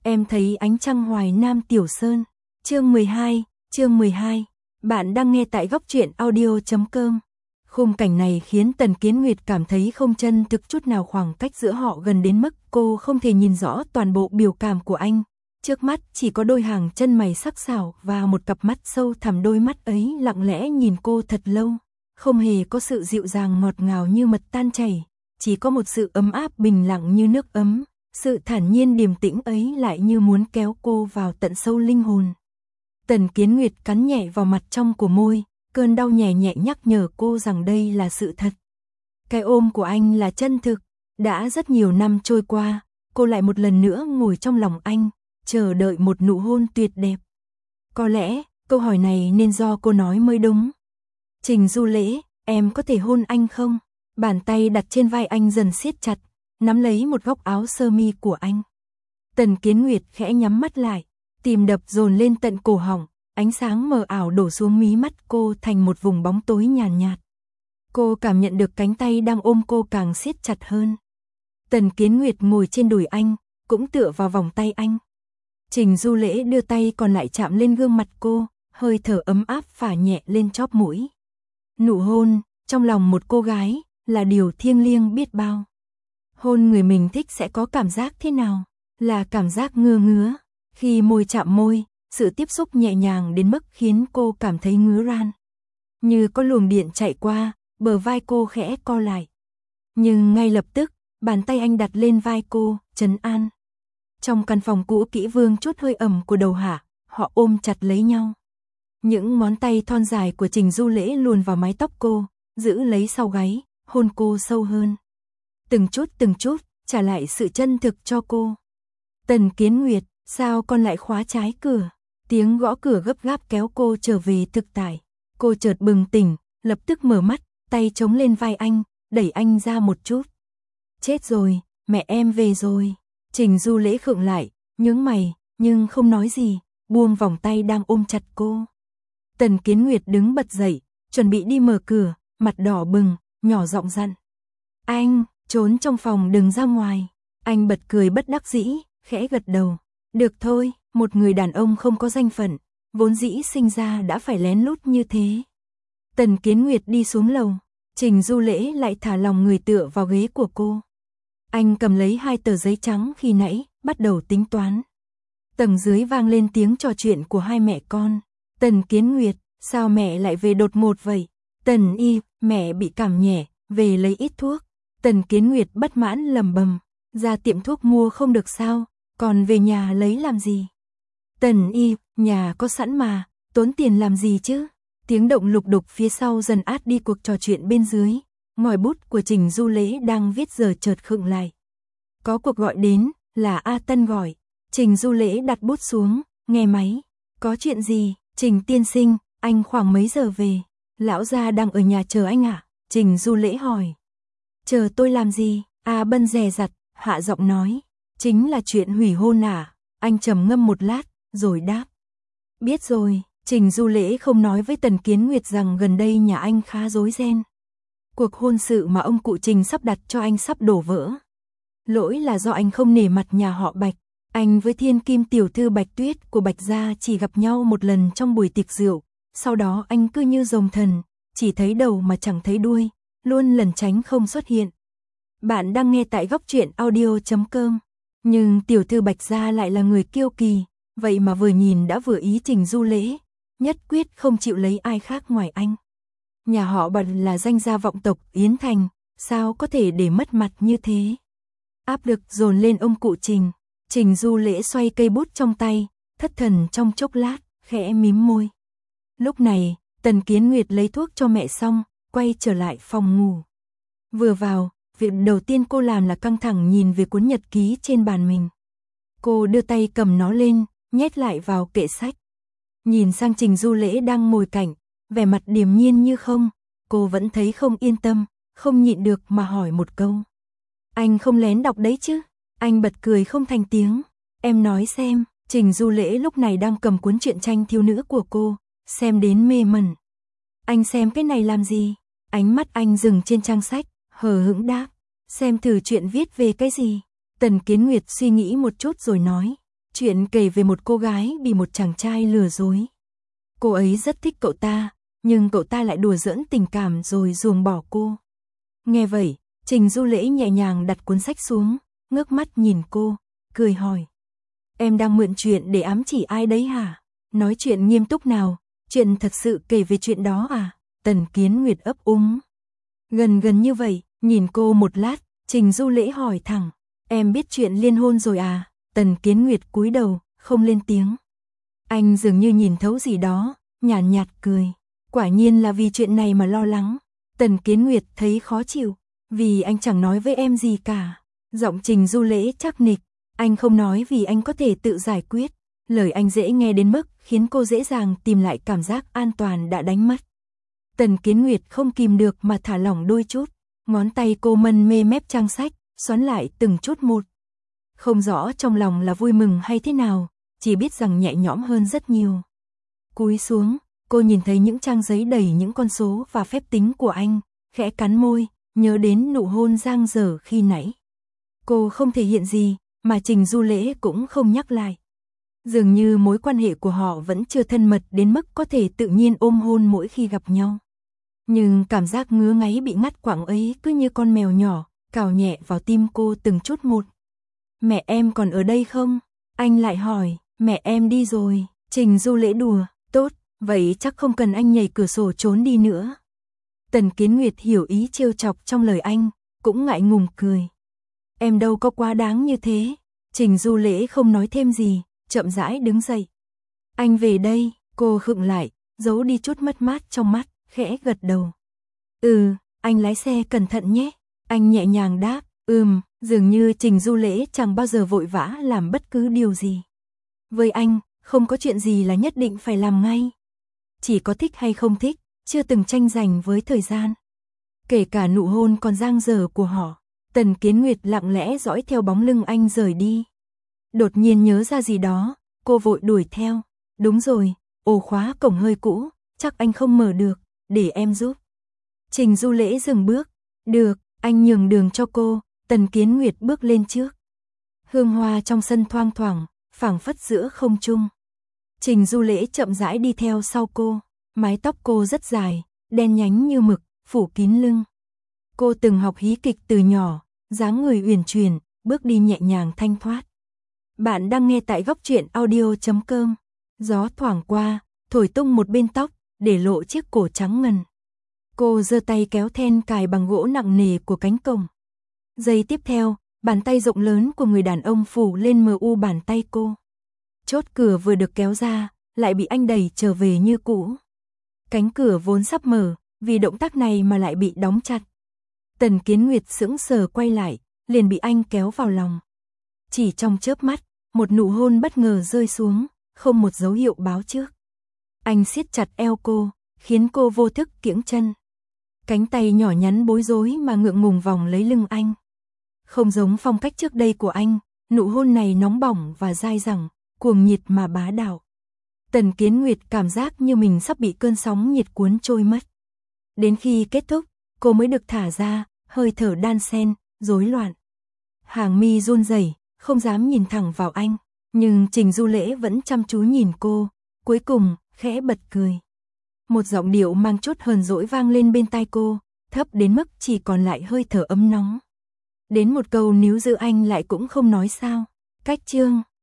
Em thấy ánh trăng Hoài Nam Tiểu Sơn. Chương 12. Bạn đang nghe tại goctruyện audio.com. Khung cảnh này khiến Tần Kiến Nguyệt cảm thấy không chân thực chút nào, khoảng cách giữa họ gần đến mức cô không thể nhìn rõ toàn bộ biểu cảm của anh. Trước mắt chỉ có đôi hàng chân mày sắc sảo và một cặp mắt sâu thẳm, đôi mắt ấy lặng lẽ nhìn cô thật lâu. Không hề có sự dịu dàng ngọt ngào như mật tan chảy, chỉ có một sự ấm áp bình lặng như nước ấm. Sự thản nhiên điềm tĩnh ấy lại như muốn kéo cô vào tận sâu linh hồn. Tần Kiến Nguyệt cắn nhẹ vào mặt trong của môi, cơn đau nhẹ nhẹ nhắc nhở cô rằng đây là sự thật. Cái ôm của anh là chân thực. Đã rất nhiều năm trôi qua, cô lại một lần nữa ngồi trong lòng anh, chờ đợi một nụ hôn tuyệt đẹp. Có lẽ, câu hỏi này nên do cô nói mới đúng. Trình Du Lễ, em có thể hôn anh không? Bàn tay đặt trên vai anh dần siết chặt, nắm lấy một góc áo sơ mi của anh. Tần Kiến Nguyệt khẽ nhắm mắt lại, tim đập dồn lên tận cổ họng, ánh sáng mờ ảo đổ xuống mí mắt cô thành một vùng bóng tối nhàn nhạt. Cô cảm nhận được cánh tay đang ôm cô càng siết chặt hơn. Tần Kiến Nguyệt ngồi trên đùi anh, cũng tựa vào vòng tay anh. Trình Du Lễ đưa tay còn lại chạm lên gương mặt cô, hơi thở ấm áp phả nhẹ lên chóp mũi. Nụ hôn, trong lòng một cô gái, là điều thiêng liêng biết bao. Hôn người mình thích sẽ có cảm giác thế nào? Là cảm giác ngứa ngứa. Khi môi chạm môi, sự tiếp xúc nhẹ nhàng đến mức khiến cô cảm thấy ngứa ran. Như có luồng điện chạy qua, bờ vai cô khẽ co lại. Nhưng ngay lập tức, bàn tay anh đặt lên vai cô, trấn an. Trong căn phòng cũ kỹ vương chút hơi ẩm của đầu hạ, họ ôm chặt lấy nhau. Những ngón tay thon dài của Trình Du Lễ luồn vào mái tóc cô, giữ lấy sau gáy, hôn cô sâu hơn. Từng chút, trả lại sự chân thực cho cô. Tần Kiến Nguyệt, sao con lại khóa trái cửa? Tiếng gõ cửa gấp gáp kéo cô trở về thực tại. Cô chợt bừng tỉnh, lập tức mở mắt, tay chống lên vai anh, đẩy anh ra một chút. Chết rồi, mẹ em về rồi. Trình Du Lễ khựng lại, nhướng mày, nhưng không nói gì, buông vòng tay đang ôm chặt cô. Tần Kiến Nguyệt đứng bật dậy, chuẩn bị đi mở cửa, mặt đỏ bừng, nhỏ giọng dặn. Anh, trốn trong phòng đừng ra ngoài. Anh bật cười bất đắc dĩ, khẽ gật đầu. Được thôi, một người đàn ông không có danh phận, vốn dĩ sinh ra đã phải lén lút như thế. Tần Kiến Nguyệt đi xuống lầu, Trình Du Lễ lại thả lòng người tựa vào ghế của cô. Anh cầm lấy 2 tờ giấy trắng khi nãy, bắt đầu tính toán. Tầng dưới vang lên tiếng trò chuyện của hai mẹ con. Tần Kiến Nguyệt, sao mẹ lại về đột ngột vậy? Tần Y, mẹ bị cảm nhẹ, về lấy ít thuốc. Tần Kiến Nguyệt bất mãn lầm bầm, ra tiệm thuốc mua không được sao, còn về nhà lấy làm gì? Tần Y, nhà có sẵn mà, tốn tiền làm gì chứ? Tiếng động lục đục phía sau dần át đi cuộc trò chuyện bên dưới. Ngòi bút của Trình Du Lễ đang viết giờ chợt khựng lại. Có cuộc gọi đến, là A Tân gọi. Trình Du Lễ đặt bút xuống, nghe máy. Có chuyện gì, Trình tiên sinh, anh khoảng mấy giờ về? Lão gia đang ở nhà chờ anh ạ. Trình Du Lễ hỏi. Chờ tôi làm gì? A Bân dè dặt, hạ giọng nói. Chính là chuyện hủy hôn à? Anh trầm ngâm một lát, rồi đáp. Biết rồi. Trình Du Lễ không nói với Tần Kiến Nguyệt rằng gần đây nhà anh khá rối ren. Cuộc hôn sự mà ông cụ Trình sắp đặt cho anh sắp đổ vỡ. Lỗi là do anh không nể mặt nhà họ Bạch. Anh với thiên kim tiểu thư Bạch Tuyết của Bạch gia chỉ gặp nhau một lần trong buổi tiệc rượu. Sau đó anh cứ như rồng thần, chỉ thấy đầu mà chẳng thấy đuôi, luôn lẩn tránh không xuất hiện. Bạn đang nghe tại goctruyện audio.com. Nhưng tiểu thư Bạch gia lại là người kiêu kỳ, vậy mà vừa nhìn đã vừa ý Trình Du Lễ, nhất quyết không chịu lấy ai khác ngoài anh. Nhà họ Bạch là danh gia vọng tộc Yến Thành, sao có thể để mất mặt như thế? Áp lực dồn lên ông cụ Trình. Trình Du Lễ xoay cây bút trong tay, thất thần trong chốc lát, khẽ mím môi. Lúc này, Tần Kiến Nguyệt lấy thuốc cho mẹ xong, quay trở lại phòng ngủ. Vừa vào, việc đầu tiên cô làm là căng thẳng nhìn về cuốn nhật ký trên bàn mình. Cô đưa tay cầm nó lên, nhét lại vào kệ sách. Nhìn sang Trình Du Lễ đang ngồi cạnh, vẻ mặt điềm nhiên như không, cô vẫn thấy không yên tâm, không nhịn được mà hỏi một câu. Anh không lén đọc đấy chứ? Anh bật cười không thành tiếng. Em nói xem. Trình Du Lễ lúc này đang cầm cuốn truyện tranh thiếu nữ của cô, xem đến mê mẩn. Anh xem cái này làm gì? Ánh mắt anh dừng trên trang sách, hờ hững đáp. Xem thử chuyện viết về cái gì? Tần Kiến Nguyệt suy nghĩ một chút rồi nói. Chuyện kể về một cô gái bị một chàng trai lừa dối. Cô ấy rất thích cậu ta, nhưng cậu ta lại đùa giỡn tình cảm rồi ruồng bỏ cô. Nghe vậy, Trình Du Lễ nhẹ nhàng đặt cuốn sách xuống, ngước mắt nhìn cô, cười hỏi. Em đang mượn chuyện để ám chỉ ai đấy hả? Nói chuyện nghiêm túc nào, chuyện thật sự kể về chuyện đó à? Tần Kiến Nguyệt ấp úng. Gần như vậy, nhìn cô một lát, Trình Du Lễ hỏi thẳng. Em biết chuyện liên hôn rồi à? Tần Kiến Nguyệt cúi đầu, không lên tiếng. Anh dường như nhìn thấu gì đó, nhàn nhạt cười. Quả nhiên là vì chuyện này mà lo lắng. Tần Kiến Nguyệt thấy khó chịu, vì anh chẳng nói với em gì cả. Giọng Trình Du Lễ chắc nịch, anh không nói vì anh có thể tự giải quyết. Lời anh dễ nghe đến mức khiến cô dễ dàng tìm lại cảm giác an toàn đã đánh mất. Tần Kiến Nguyệt không kìm được mà thả lỏng đôi chút, ngón tay cô mân mê mép trang sách, xoắn lại từng chút một. Không rõ trong lòng là vui mừng hay thế nào, chỉ biết rằng nhẹ nhõm hơn rất nhiều. Cúi xuống, cô nhìn thấy những trang giấy đầy những con số và phép tính của anh, khẽ cắn môi, nhớ đến nụ hôn giang dở khi nãy. Cô không thể hiện gì, mà Trình Du Lễ cũng không nhắc lại. Dường như mối quan hệ của họ vẫn chưa thân mật đến mức có thể tự nhiên ôm hôn mỗi khi gặp nhau. Nhưng cảm giác ngứa ngáy bị ngắt quãng ấy cứ như con mèo nhỏ, cào nhẹ vào tim cô từng chút một. Mẹ em còn ở đây không? Anh lại hỏi, mẹ em đi rồi. Trình Du Lễ đùa, tốt, vậy chắc không cần anh nhảy cửa sổ trốn đi nữa. Tần Kiến Nguyệt hiểu ý trêu chọc trong lời anh, cũng ngại ngùng cười. Em đâu có quá đáng như thế. Trình Du Lễ không nói thêm gì, chậm rãi đứng dậy. Anh về đây, cô khựng lại, giấu đi chút mất mát trong mắt, khẽ gật đầu. Anh lái xe cẩn thận nhé. Anh nhẹ nhàng đáp, dường như Trình Du Lễ chẳng bao giờ vội vã làm bất cứ điều gì. Với anh, không có chuyện gì là nhất định phải làm ngay. Chỉ có thích hay không thích, chưa từng tranh giành với thời gian. Kể cả nụ hôn còn dang dở của họ, Tần Kiến Nguyệt lặng lẽ dõi theo bóng lưng anh rời đi. Đột nhiên nhớ ra gì đó, cô vội đuổi theo. Đúng rồi, ổ khóa cổng hơi cũ, chắc anh không mở được, để em giúp. Trình Du Lễ dừng bước. Được, anh nhường đường cho cô. Tần Kiến Nguyệt bước lên trước. Hương hoa trong sân thoang thoảng, phảng phất giữa không trung. Trình Du Lễ chậm rãi đi theo sau cô. Mái tóc cô rất dài, đen nhánh như mực, phủ kín lưng. Cô từng học hí kịch từ nhỏ, dáng người uyển chuyển, bước đi nhẹ nhàng thanh thoát. Bạn đang nghe tại góc truyện audio.com. Gió thoảng qua, thổi tung một bên tóc, để lộ chiếc cổ trắng ngần. Cô giơ tay kéo then cài bằng gỗ nặng nề của cánh cổng. Giây tiếp theo, bàn tay rộng lớn của người đàn ông phủ lên mờ u bàn tay cô. Chốt cửa vừa được kéo ra, lại bị anh đẩy trở về như cũ. Cánh cửa vốn sắp mở, vì động tác này mà lại bị đóng chặt. Tần Kiến Nguyệt sững sờ quay lại, liền bị anh kéo vào lòng. Chỉ trong chớp mắt, một nụ hôn bất ngờ rơi xuống, không một dấu hiệu báo trước. Anh siết chặt eo cô, khiến cô vô thức kiễng chân. Cánh tay nhỏ nhắn bối rối mà ngượng ngùng vòng lấy lưng anh. Không giống phong cách trước đây của anh, nụ hôn này nóng bỏng và dai dẳng, cuồng nhiệt mà bá đạo. Tần Kiến Nguyệt cảm giác như mình sắp bị cơn sóng nhiệt cuốn trôi mất. Đến khi kết thúc, cô mới được thả ra, hơi thở đan xen, rối loạn. Hàng mi run rẩy, không dám nhìn thẳng vào anh, nhưng Trình Du Lễ vẫn chăm chú nhìn cô, cuối cùng khẽ bật cười. Một giọng điệu mang chút hờn dỗi vang lên bên tai cô, thấp đến mức chỉ còn lại hơi thở ấm nóng. Đến một câu níu giữ anh lại cũng không nói sao. Cách chương